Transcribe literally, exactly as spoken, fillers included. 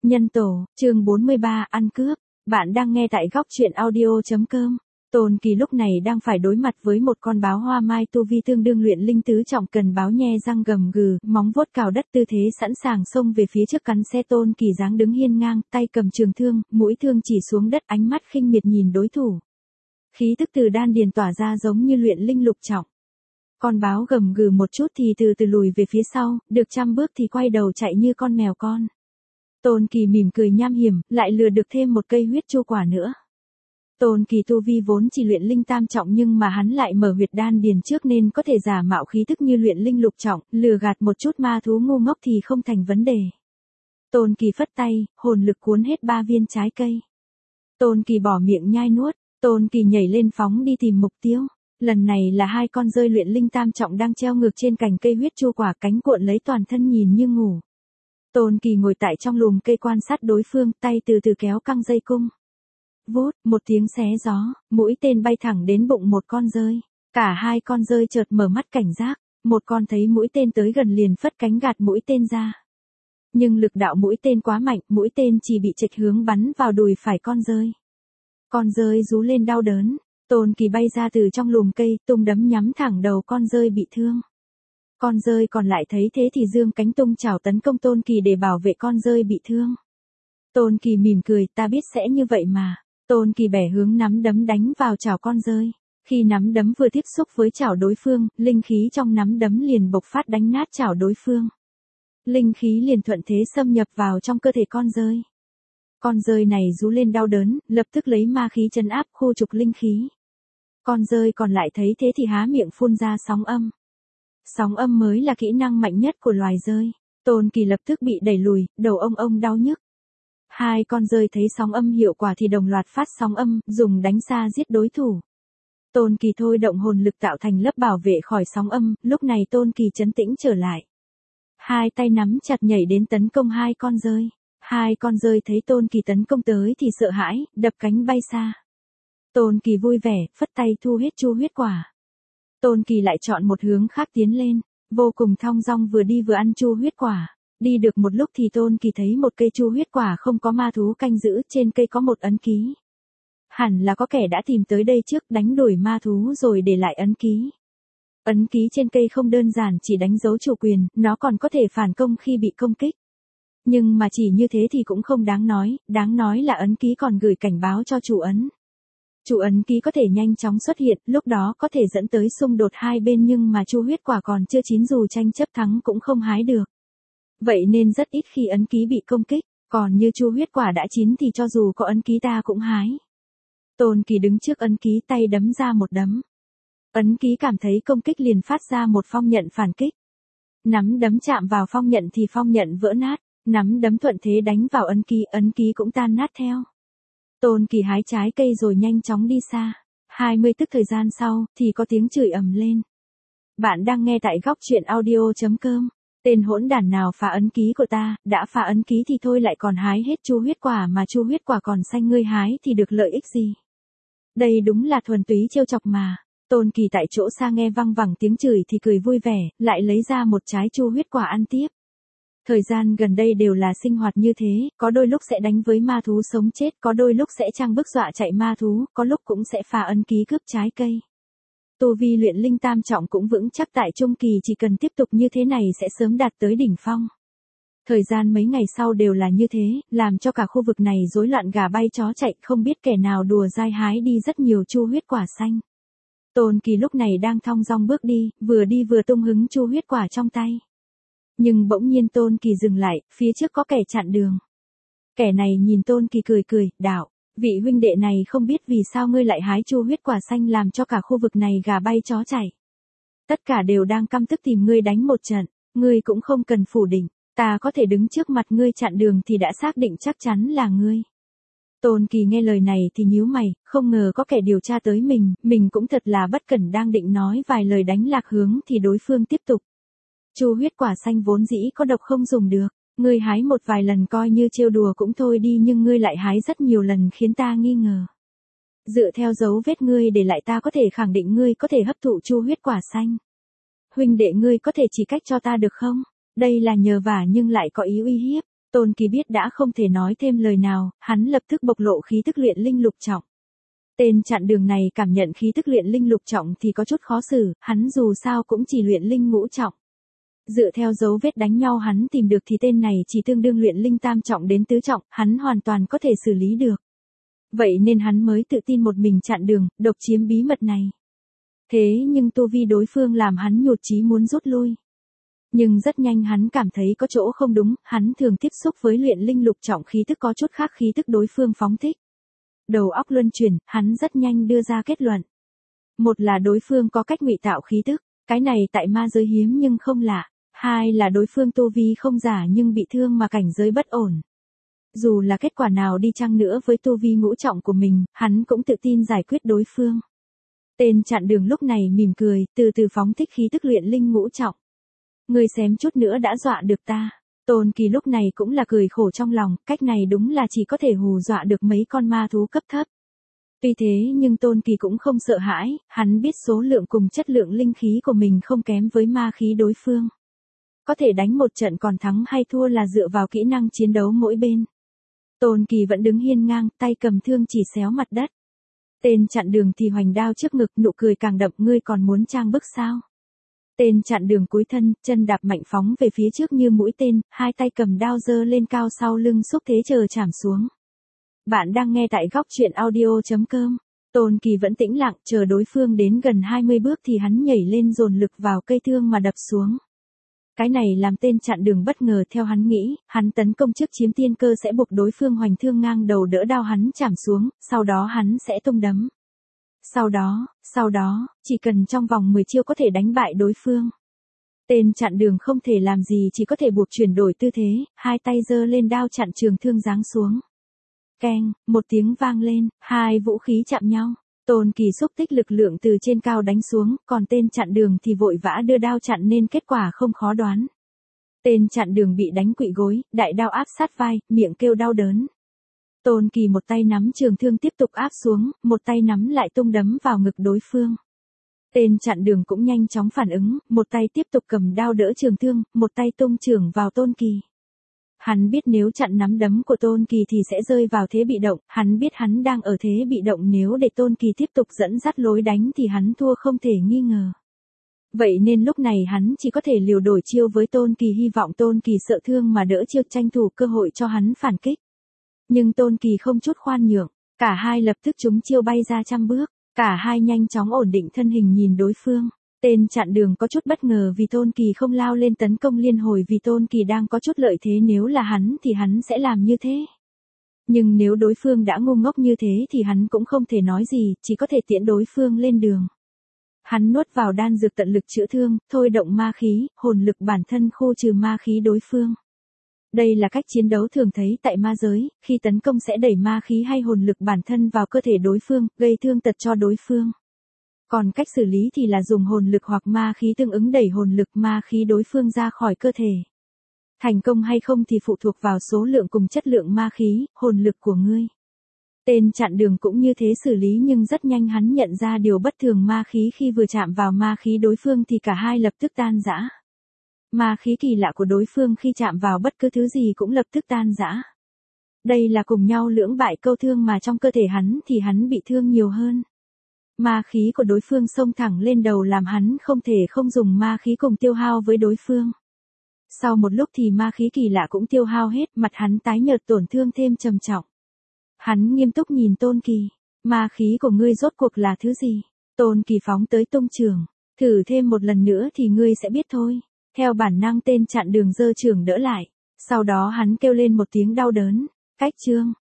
Nhân tổ, chương bốn mươi ba, ăn cướp. Bạn đang nghe tại góc truyện audio chấm com. Tôn Kỳ lúc này đang phải đối mặt với một con báo hoa mai tu vi tương đương luyện linh tứ trọng, cần báo nhe răng gầm gừ, móng vuốt cào đất, tư thế sẵn sàng xông về phía trước cắn xe. Tôn Kỳ dáng đứng hiên ngang, tay cầm trường thương, mũi thương chỉ xuống đất, ánh mắt khinh miệt nhìn đối thủ. Khí tức từ đan điền tỏa ra giống như luyện linh lục trọng. Con báo gầm gừ một chút thì từ từ lùi về phía sau, được trăm bước thì quay đầu chạy như con mèo con. Tôn Kỳ mỉm cười nham hiểm, lại lừa được thêm một cây huyết chu quả nữa. Tôn Kỳ tu vi vốn chỉ luyện linh tam trọng, nhưng mà hắn lại mở huyệt đan điền trước nên có thể giả mạo khí tức như luyện linh lục trọng, lừa gạt một chút ma thú ngu ngốc thì không thành vấn đề. Tôn Kỳ phất tay, hồn lực cuốn hết ba viên trái cây. Tôn Kỳ bỏ miệng nhai nuốt, Tôn Kỳ nhảy lên phóng đi tìm mục tiêu. Lần này là hai con rơi luyện linh tam trọng đang treo ngược trên cành cây huyết chu quả, cánh cuộn lấy toàn thân nhìn như ngủ. Tôn Kỳ ngồi tại trong lùm cây quan sát đối phương, tay từ từ kéo căng dây cung. Vút, một tiếng xé gió, mũi tên bay thẳng đến bụng một con rơi. Cả hai con rơi chợt mở mắt cảnh giác, một con thấy mũi tên tới gần liền phất cánh gạt mũi tên ra. Nhưng lực đạo mũi tên quá mạnh, mũi tên chỉ bị chệch hướng bắn vào đùi phải con rơi. Con rơi rú lên đau đớn, Tôn Kỳ bay ra từ trong lùm cây, tung đấm nhắm thẳng đầu con rơi bị thương. Con rơi còn lại thấy thế thì giương cánh tung chảo tấn công Tôn Kỳ để bảo vệ con rơi bị thương. Tôn Kỳ mỉm cười, ta biết sẽ như vậy mà. Tôn Kỳ bẻ hướng nắm đấm đánh vào chảo con rơi. Khi nắm đấm vừa tiếp xúc với chảo đối phương, linh khí trong nắm đấm liền bộc phát đánh nát chảo đối phương. Linh khí liền thuận thế xâm nhập vào trong cơ thể con rơi. Con rơi này rú lên đau đớn, lập tức lấy ma khí trấn áp khu trục linh khí. Con rơi còn lại thấy thế thì há miệng phun ra sóng âm. Sóng âm mới là kỹ năng mạnh nhất của loài rơi. Tôn Kỳ lập tức bị đẩy lùi, đầu ông ông đau nhức. Hai con rơi thấy sóng âm hiệu quả thì đồng loạt phát sóng âm, dùng đánh xa giết đối thủ. Tôn Kỳ thôi động hồn lực tạo thành lớp bảo vệ khỏi sóng âm, lúc này Tôn Kỳ trấn tĩnh trở lại. Hai tay nắm chặt nhảy đến tấn công hai con rơi. Hai con rơi thấy Tôn Kỳ tấn công tới thì sợ hãi, đập cánh bay xa. Tôn Kỳ vui vẻ, phất tay thu hết chu huyết quả. Tôn Kỳ lại chọn một hướng khác tiến lên, vô cùng thong dong vừa đi vừa ăn chu huyết quả. Đi được một lúc thì Tôn Kỳ thấy một cây chu huyết quả không có ma thú canh giữ, trên cây có một ấn ký. Hẳn là có kẻ đã tìm tới đây trước, đánh đuổi ma thú rồi để lại ấn ký. Ấn ký trên cây không đơn giản chỉ đánh dấu chủ quyền, nó còn có thể phản công khi bị công kích. Nhưng mà chỉ như thế thì cũng không đáng nói, đáng nói là ấn ký còn gửi cảnh báo cho chủ ấn. Chủ ấn ký có thể nhanh chóng xuất hiện, lúc đó có thể dẫn tới xung đột hai bên, nhưng mà chu huyết quả còn chưa chín dù tranh chấp thắng cũng không hái được. Vậy nên rất ít khi ấn ký bị công kích, còn như chu huyết quả đã chín thì cho dù có ấn ký ta cũng hái. Tôn Kỳ đứng trước ấn ký, tay đấm ra một đấm. Ấn ký cảm thấy công kích liền phát ra một phong nhận phản kích. Nắm đấm chạm vào phong nhận thì phong nhận vỡ nát, nắm đấm thuận thế đánh vào ấn ký, ấn ký cũng tan nát theo. Tôn Kỳ hái trái cây rồi nhanh chóng đi xa. hai mươi tức thời gian sau, thì có tiếng chửi ầm lên. Bạn đang nghe tại góc truyện audio chấm com. Tên hỗn đản nào phá ấn ký của ta, đã phá ấn ký thì thôi lại còn hái hết chu huyết quả, mà chu huyết quả còn xanh, ngươi hái thì được lợi ích gì? Đây đúng là thuần túy trêu chọc mà. Tôn Kỳ tại chỗ xa nghe văng vẳng tiếng chửi thì cười vui vẻ, lại lấy ra một trái chu huyết quả ăn tiếp. Thời gian gần đây đều là sinh hoạt như thế, có đôi lúc sẽ đánh với ma thú sống chết, có đôi lúc sẽ trang bức dọa chạy ma thú, có lúc cũng sẽ phá ấn ký cướp trái cây. Tu vi luyện linh tam trọng cũng vững chắc tại trung kỳ, chỉ cần tiếp tục như thế này sẽ sớm đạt tới đỉnh phong. Thời gian mấy ngày sau đều là như thế, làm cho cả khu vực này rối loạn gà bay chó chạy, không biết kẻ nào đùa dai hái đi rất nhiều chu huyết quả xanh. Tôn Kỳ lúc này đang thong dong bước đi, vừa đi vừa tung hứng chu huyết quả trong tay. Nhưng bỗng nhiên Tôn Kỳ dừng lại, phía trước có kẻ chặn đường. Kẻ này nhìn Tôn Kỳ cười cười, đạo, vị huynh đệ này không biết vì sao ngươi lại hái chu huyết quả xanh làm cho cả khu vực này gà bay chó chạy. Tất cả đều đang căm tức tìm ngươi đánh một trận, ngươi cũng không cần phủ định, ta có thể đứng trước mặt ngươi chặn đường thì đã xác định chắc chắn là ngươi. Tôn Kỳ nghe lời này thì nhíu mày, không ngờ có kẻ điều tra tới mình, mình cũng thật là bất cẩn, đang định nói vài lời đánh lạc hướng thì đối phương tiếp tục. Chu huyết quả xanh vốn dĩ có độc không dùng được, ngươi hái một vài lần coi như trêu đùa cũng thôi đi, nhưng ngươi lại hái rất nhiều lần khiến ta nghi ngờ. Dựa theo dấu vết ngươi để lại ta có thể khẳng định ngươi có thể hấp thụ chu huyết quả xanh. Huynh đệ ngươi có thể chỉ cách cho ta được không? Đây là nhờ vả nhưng lại có ý uy hiếp. Tôn Kỳ biết đã không thể nói thêm lời nào, hắn lập tức bộc lộ khí tức luyện linh lục trọng. Tên chặn đường này cảm nhận khí tức luyện linh lục trọng thì có chút khó xử, hắn dù sao cũng chỉ luyện linh ngũ trọng. Dựa theo dấu vết đánh nhau hắn tìm được thì tên này chỉ tương đương luyện linh tam trọng đến tứ trọng, hắn hoàn toàn có thể xử lý được. Vậy nên hắn mới tự tin một mình chặn đường, độc chiếm bí mật này. Thế nhưng tu vi đối phương làm hắn nhụt chí muốn rút lui. Nhưng rất nhanh hắn cảm thấy có chỗ không đúng, hắn thường tiếp xúc với luyện linh lục trọng khí tức có chút khác khí tức đối phương phóng thích. Đầu óc luân chuyển, hắn rất nhanh đưa ra kết luận. Một là đối phương có cách ngụy tạo khí tức, cái này tại ma giới hiếm nhưng không lạ. Hai là đối phương tu vi không giả nhưng bị thương mà cảnh giới bất ổn. Dù là kết quả nào đi chăng nữa với tu vi ngũ trọng của mình, hắn cũng tự tin giải quyết đối phương. Tên chặn đường lúc này mỉm cười, từ từ phóng thích khí tức luyện linh ngũ trọng. Ngươi xém chút nữa đã dọa được ta. Tôn Kỳ lúc này cũng là cười khổ trong lòng, cách này đúng là chỉ có thể hù dọa được mấy con ma thú cấp thấp. Tuy thế nhưng Tôn Kỳ cũng không sợ hãi, hắn biết số lượng cùng chất lượng linh khí của mình không kém với ma khí đối phương. Có thể đánh một trận còn thắng hay thua là dựa vào kỹ năng chiến đấu mỗi bên. Tôn Kỳ vẫn đứng hiên ngang, tay cầm thương chỉ xéo mặt đất. Tên chặn đường thì hoành đao trước ngực, nụ cười càng đậm, ngươi còn muốn trang bức sao? Tên chặn đường cúi thân, chân đạp mạnh phóng về phía trước như mũi tên, hai tay cầm đao giơ lên cao sau lưng xúc thế chờ chạm xuống. Bạn đang nghe tại góc truyện audio chấm com. Tôn Kỳ vẫn tĩnh lặng, chờ đối phương đến gần hai mươi bước thì hắn nhảy lên dồn lực vào cây thương mà đập xuống. Cái này làm tên chặn đường bất ngờ theo hắn nghĩ, hắn tấn công trước chiếm tiên cơ sẽ buộc đối phương hoành thương ngang đầu đỡ đao hắn chạm xuống, sau đó hắn sẽ tung đấm. Sau đó, sau đó, chỉ cần trong vòng mười chiêu có thể đánh bại đối phương. Tên chặn đường không thể làm gì chỉ có thể buộc chuyển đổi tư thế, hai tay giơ lên đao chặn trường thương giáng xuống. Keng, một tiếng vang lên, hai vũ khí chạm nhau. Tôn Kỳ xúc tích lực lượng từ trên cao đánh xuống, còn tên chặn đường thì vội vã đưa đao chặn nên kết quả không khó đoán. Tên chặn đường bị đánh quỵ gối, đại đao áp sát vai, miệng kêu đau đớn. Tôn Kỳ một tay nắm trường thương tiếp tục áp xuống, một tay nắm lại tung đấm vào ngực đối phương. Tên chặn đường cũng nhanh chóng phản ứng, một tay tiếp tục cầm đao đỡ trường thương, một tay tung chưởng vào Tôn Kỳ. Hắn biết nếu chặn nắm đấm của Tôn Kỳ thì sẽ rơi vào thế bị động, hắn biết hắn đang ở thế bị động, nếu để Tôn Kỳ tiếp tục dẫn dắt lối đánh thì hắn thua không thể nghi ngờ. Vậy nên lúc này hắn chỉ có thể liều đổi chiêu với Tôn Kỳ, hy vọng Tôn Kỳ sợ thương mà đỡ chiêu, tranh thủ cơ hội cho hắn phản kích. Nhưng Tôn Kỳ không chút khoan nhượng, cả hai lập tức trúng chiêu bay ra trăm bước, cả hai nhanh chóng ổn định thân hình nhìn đối phương. Tên chặn đường có chút bất ngờ vì Tôn Kỳ không lao lên tấn công liên hồi, vì Tôn Kỳ đang có chút lợi thế, nếu là hắn thì hắn sẽ làm như thế. Nhưng nếu đối phương đã ngu ngốc như thế thì hắn cũng không thể nói gì, chỉ có thể tiễn đối phương lên đường. Hắn nuốt vào đan dược tận lực chữa thương, thôi động ma khí, hồn lực bản thân khô trừ ma khí đối phương. Đây là cách chiến đấu thường thấy tại ma giới, khi tấn công sẽ đẩy ma khí hay hồn lực bản thân vào cơ thể đối phương, gây thương tật cho đối phương. Còn cách xử lý thì là dùng hồn lực hoặc ma khí tương ứng đẩy hồn lực ma khí đối phương ra khỏi cơ thể. Thành công hay không thì phụ thuộc vào số lượng cùng chất lượng ma khí, hồn lực của ngươi. Tên chặn đường cũng như thế xử lý, nhưng rất nhanh hắn nhận ra điều bất thường, ma khí khi vừa chạm vào ma khí đối phương thì cả hai lập tức tan rã. Ma khí kỳ lạ của đối phương khi chạm vào bất cứ thứ gì cũng lập tức tan rã. Đây là cùng nhau lưỡng bại câu thương, mà trong cơ thể hắn thì hắn bị thương nhiều hơn. Ma khí của đối phương xông thẳng lên đầu làm hắn không thể không dùng ma khí cùng tiêu hao với đối phương. Sau một lúc thì ma khí kỳ lạ cũng tiêu hao hết, mặt hắn tái nhợt, tổn thương thêm trầm trọng. Hắn nghiêm túc nhìn Tôn Kỳ, ma khí của ngươi rốt cuộc là thứ gì? Tôn Kỳ phóng tới tung chưởng, thử thêm một lần nữa thì ngươi sẽ biết thôi. Theo bản năng tên chặn đường giơ chưởng đỡ lại, sau đó hắn kêu lên một tiếng đau đớn, cách chương.